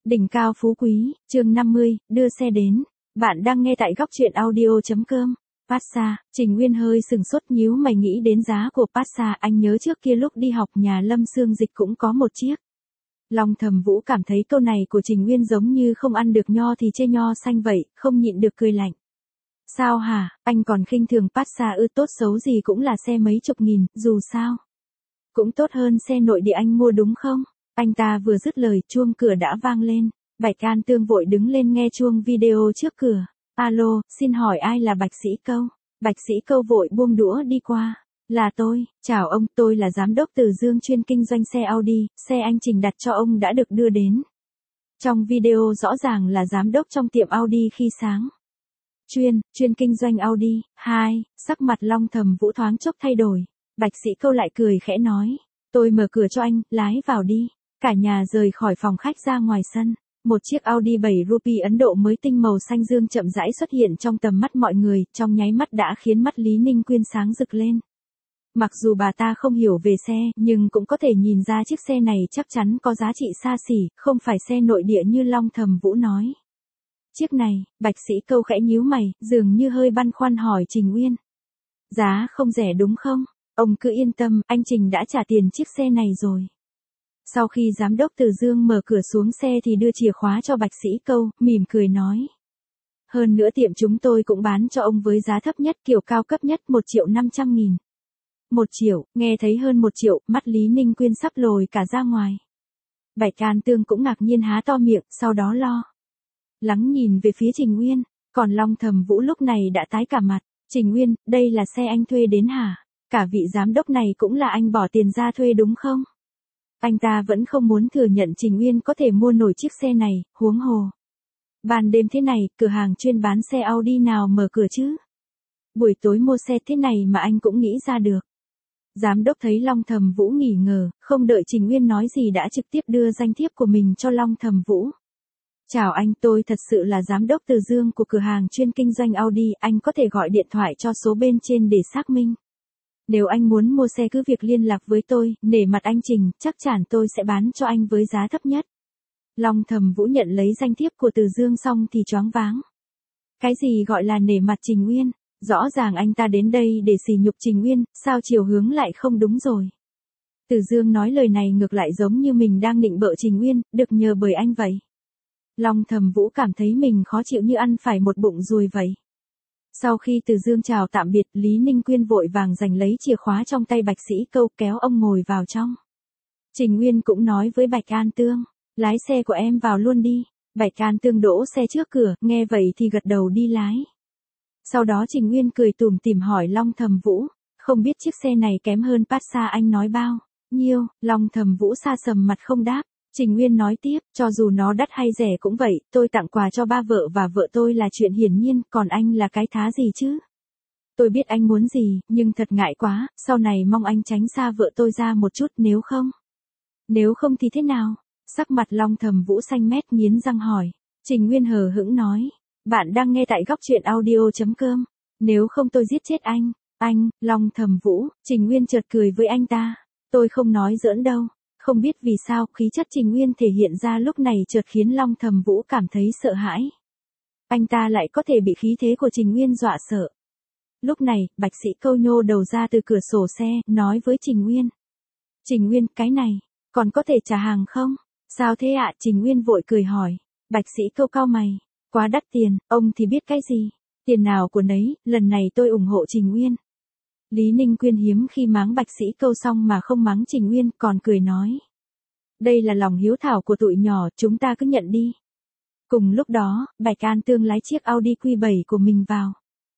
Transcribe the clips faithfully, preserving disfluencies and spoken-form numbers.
Đỉnh cao phú quý, chương năm mươi, đưa xe đến. Bạn đang nghe tại góc truyện audio.com. Passa, Trình Nguyên hơi sừng sốt nhíu mày nghĩ đến giá của Passa, anh nhớ trước kia lúc đi học nhà Lâm Xương Dịch cũng có một chiếc. Long Thầm Vũ cảm thấy câu này của Trình Nguyên giống như không ăn được nho thì chê nho xanh vậy, không nhịn được cười lạnh. Sao hả, anh còn khinh thường Passa ư? Tốt xấu gì cũng là xe mấy chục nghìn, dù sao cũng tốt hơn xe nội địa anh mua đúng không? Anh ta vừa dứt lời, chuông cửa đã vang lên. Bạch An Tương vội đứng lên nghe chuông video trước cửa. Alo, xin hỏi ai là Bạch Sĩ Câu? Bạch Sĩ Câu vội buông đũa đi qua. Là tôi, chào ông, tôi là giám đốc Từ Dương chuyên kinh doanh xe Audi, xe anh Trình đặt cho ông đã được đưa đến. Trong video rõ ràng là giám đốc trong tiệm Audi khi sáng. Chuyên, chuyên kinh doanh Audi. Hai, sắc mặt Long Thầm Vũ thoáng chốc thay đổi. Bạch Sĩ Câu lại cười khẽ nói. Tôi mở cửa cho anh, lái vào đi. Cả nhà rời khỏi phòng khách ra ngoài sân. Một chiếc Audi bảy Ruby Ấn Độ mới tinh màu xanh dương chậm rãi xuất hiện trong tầm mắt mọi người, trong nháy mắt đã khiến mắt Lý Ninh Quyên sáng rực lên. Mặc dù bà ta không hiểu về xe, nhưng cũng có thể nhìn ra chiếc xe này chắc chắn có giá trị xa xỉ, không phải xe nội địa như Long Thầm Vũ nói. Chiếc này, Bạch Sĩ Câu khẽ nhíu mày, dường như hơi băn khoăn hỏi Trình Nguyên. Giá không rẻ đúng không? Ông cứ yên tâm, anh Trình đã trả tiền chiếc xe này rồi. Sau khi giám đốc Từ Dương mở cửa xuống xe thì đưa chìa khóa cho Bạch Sĩ Câu, mỉm cười nói. Hơn nữa tiệm chúng tôi cũng bán cho ông với giá thấp nhất, kiểu cao cấp nhất một triệu năm trăm nghìn. Một triệu, nghe thấy hơn một triệu, mắt Lý Ninh Quyên sắp lồi cả ra ngoài. Bạch An Tương cũng ngạc nhiên há to miệng, sau đó lo lắng nhìn về phía Trình Nguyên, còn Long Thầm Vũ lúc này đã tái cả mặt. Trình Nguyên, đây là xe anh thuê đến hả? Cả vị giám đốc này cũng là anh bỏ tiền ra thuê đúng không? Anh ta vẫn không muốn thừa nhận Trình Nguyên có thể mua nổi chiếc xe này, huống hồ. Ban đêm thế này, cửa hàng chuyên bán xe Audi nào mở cửa chứ? Buổi tối mua xe thế này mà anh cũng nghĩ ra được. Giám đốc thấy Long Thầm Vũ nghỉ ngờ, không đợi Trình Nguyên nói gì đã trực tiếp đưa danh thiếp của mình cho Long Thầm Vũ. Chào anh, tôi thật sự là giám đốc Từ Dương của cửa hàng chuyên kinh doanh Audi, anh có thể gọi điện thoại cho số bên trên để xác minh. Nếu anh muốn mua xe cứ việc liên lạc với tôi, nể mặt anh Trình, chắc chắn tôi sẽ bán cho anh với giá thấp nhất. Long Thầm Vũ nhận lấy danh thiếp của Từ Dương xong thì choáng váng. Cái gì gọi là nể mặt Trình Nguyên? Rõ ràng anh ta đến đây để sỉ nhục Trình Nguyên, sao chiều hướng lại không đúng rồi. Từ Dương nói lời này ngược lại giống như mình đang nịnh bợ Trình Nguyên, được nhờ bởi anh vậy. Long Thầm Vũ cảm thấy mình khó chịu như ăn phải một bụng ruồi vậy. Sau khi Từ Dương chào tạm biệt, Lý Ninh Quyên vội vàng giành lấy chìa khóa trong tay Bạch Sĩ Câu kéo ông ngồi vào trong. Trình Nguyên cũng nói với Bạch An Tương, lái xe của em vào luôn đi. Bạch An Tương đỗ xe trước cửa, nghe vậy thì gật đầu đi lái. Sau đó Trình Nguyên cười tủm tỉm hỏi Long Thầm Vũ, không biết chiếc xe này kém hơn Passa anh nói bao nhiêu? Long Thầm Vũ sa sầm mặt không đáp. Trình Nguyên nói tiếp, cho dù nó đắt hay rẻ cũng vậy, tôi tặng quà cho ba vợ và vợ tôi là chuyện hiển nhiên, còn anh là cái thá gì chứ? Tôi biết anh muốn gì, nhưng thật ngại quá, sau này mong anh tránh xa vợ tôi ra một chút, nếu không. Nếu không thì thế nào? Sắc mặt Long Thầm Vũ xanh mét nghiến răng hỏi. Trình Nguyên hờ hững nói, bạn đang nghe tại góc truyện audio.com. Nếu không tôi giết chết anh. Anh, Long Thầm Vũ. Trình Nguyên chợt cười với anh ta. Tôi không nói giỡn đâu. Không biết vì sao, khí chất Trình Nguyên thể hiện ra lúc này chợt khiến Long Thầm Vũ cảm thấy sợ hãi. Anh ta lại có thể bị khí thế của Trình Nguyên dọa sợ. Lúc này, Bạch Sĩ Câu nhô đầu ra từ cửa sổ xe, nói với Trình Nguyên. Trình Nguyên, cái này, còn có thể trả hàng không? Sao thế ạ? Trình Nguyên vội cười hỏi. Bạch Sĩ Câu cau mày. Quá đắt tiền, ông thì biết cái gì? Tiền nào của nấy, lần này tôi ủng hộ Trình Nguyên. Lý Ninh Quyên hiếm khi mắng Bạch Sĩ Câu xong mà không mắng Trình Nguyên, còn cười nói. Đây là lòng hiếu thảo của tụi nhỏ, chúng ta cứ nhận đi. Cùng lúc đó, Bạch An Tương lái chiếc Audi Q bảy của mình vào.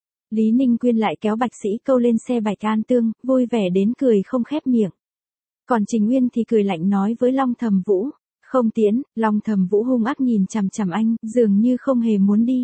Lý Ninh Quyên lại kéo Bạch Sĩ Câu lên xe Bạch An Tương, vui vẻ đến cười không khép miệng. Còn Trình Nguyên thì cười lạnh nói với Long Thầm Vũ. Không tiến, Long Thầm Vũ hung ác nhìn chằm chằm anh, dường như không hề muốn đi.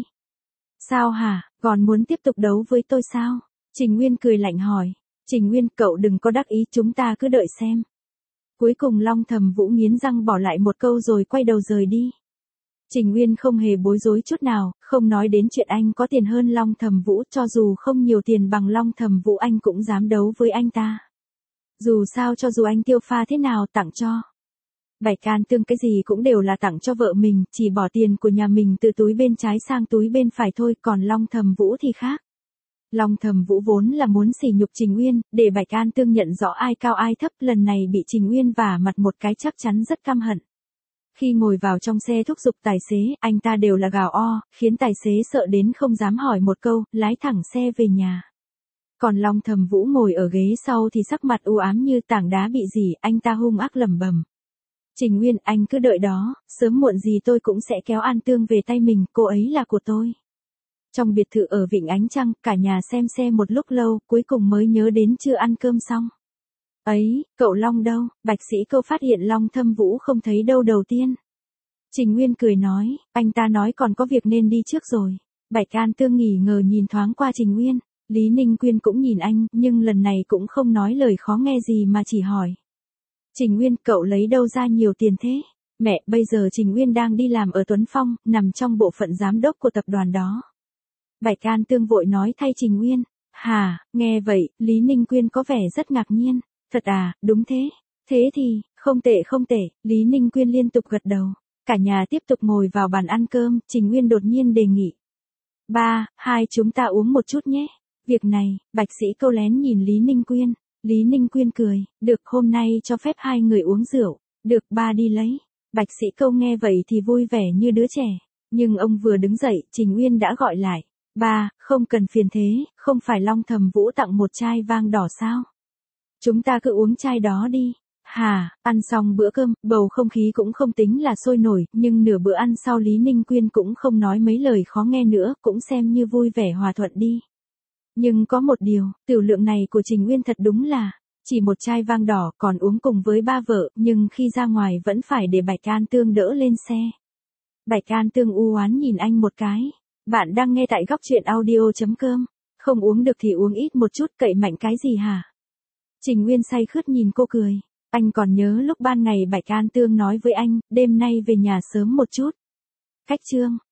Sao hả, còn muốn tiếp tục đấu với tôi sao? Trình Nguyên cười lạnh hỏi. Trình Nguyên, cậu đừng có đắc ý, chúng ta cứ đợi xem. Cuối cùng Long Thầm Vũ nghiến răng bỏ lại một câu rồi quay đầu rời đi. Trình Nguyên không hề bối rối chút nào, không nói đến chuyện anh có tiền hơn Long Thầm Vũ, cho dù không nhiều tiền bằng Long Thầm Vũ anh cũng dám đấu với anh ta. Dù sao cho dù anh tiêu pha thế nào tặng cho. Bạch Can Tương cái gì cũng đều là tặng cho vợ mình, chỉ bỏ tiền của nhà mình từ túi bên trái sang túi bên phải thôi, còn Long Thầm Vũ thì khác. Long Thầm Vũ vốn là muốn sỉ nhục Trình Uyên, để Bạch Can Tương nhận rõ ai cao ai thấp, lần này bị Trình Uyên vả mặt một cái chắc chắn rất căm hận. Khi ngồi vào trong xe thúc giục tài xế, anh ta đều là gào o, khiến tài xế sợ đến không dám hỏi một câu, lái thẳng xe về nhà. Còn Long Thầm Vũ ngồi ở ghế sau thì sắc mặt u ám như tảng đá bị dỉ, anh ta hung ác lẩm bẩm. Trình Uyên, anh cứ đợi đó, sớm muộn gì tôi cũng sẽ kéo An Tương về tay mình, cô ấy là của tôi. Trong biệt thự ở Vịnh Ánh Trăng, cả nhà xem xe một lúc lâu, cuối cùng mới nhớ đến chưa ăn cơm xong. Ấy, cậu Long đâu? Bạch Sĩ Câu phát hiện Long Thâm Vũ không thấy đâu đầu tiên. Trình Nguyên cười nói, anh ta nói còn có việc nên đi trước rồi. Bạch An Tương nghỉ ngờ nhìn thoáng qua Trình Nguyên, Lý Ninh Quyên cũng nhìn anh, nhưng lần này cũng không nói lời khó nghe gì mà chỉ hỏi. Trình Nguyên, cậu lấy đâu ra nhiều tiền thế? Mẹ, bây giờ Trình Nguyên đang đi làm ở Tuấn Phong, nằm trong bộ phận giám đốc của tập đoàn đó. Bạch An Tương vội nói thay Trình Nguyên. Hà, nghe vậy, Lý Ninh Quyên có vẻ rất ngạc nhiên. Thật à, đúng thế. Thế thì, không tệ không tệ, Lý Ninh Quyên liên tục gật đầu. Cả nhà tiếp tục ngồi vào bàn ăn cơm, Trình Nguyên đột nhiên đề nghị. Ba, hai chúng ta uống một chút nhé. Việc này, Bạch Sĩ Câu lén nhìn Lý Ninh Quyên. Lý Ninh Quyên cười, được, hôm nay cho phép hai người uống rượu. Được, ba đi lấy. Bạch Sĩ Câu nghe vậy thì vui vẻ như đứa trẻ. Nhưng ông vừa đứng dậy, Trình Nguyên đã gọi lại. Ba, không cần phiền thế, không phải Long Thầm Vũ tặng một chai vang đỏ sao? Chúng ta cứ uống chai đó đi. Hà, ăn xong bữa cơm, bầu không khí cũng không tính là sôi nổi, nhưng nửa bữa ăn sau Lý Ninh Quyên cũng không nói mấy lời khó nghe nữa, cũng xem như vui vẻ hòa thuận đi. Nhưng có một điều, tiểu lượng này của Trình Nguyên thật đúng là, chỉ một chai vang đỏ còn uống cùng với ba vợ, nhưng khi ra ngoài vẫn phải để Bạch An Tương đỡ lên xe. Bạch An Tương u oán nhìn anh một cái. Bạn đang nghe tại góc truyện audio chấm com. Không uống được thì uống ít một chút, cậy mạnh cái gì hả? Trình Nguyên say khướt nhìn cô cười. Anh còn nhớ lúc ban ngày Bạch An Tương nói với anh, đêm nay về nhà sớm một chút. Cách chương.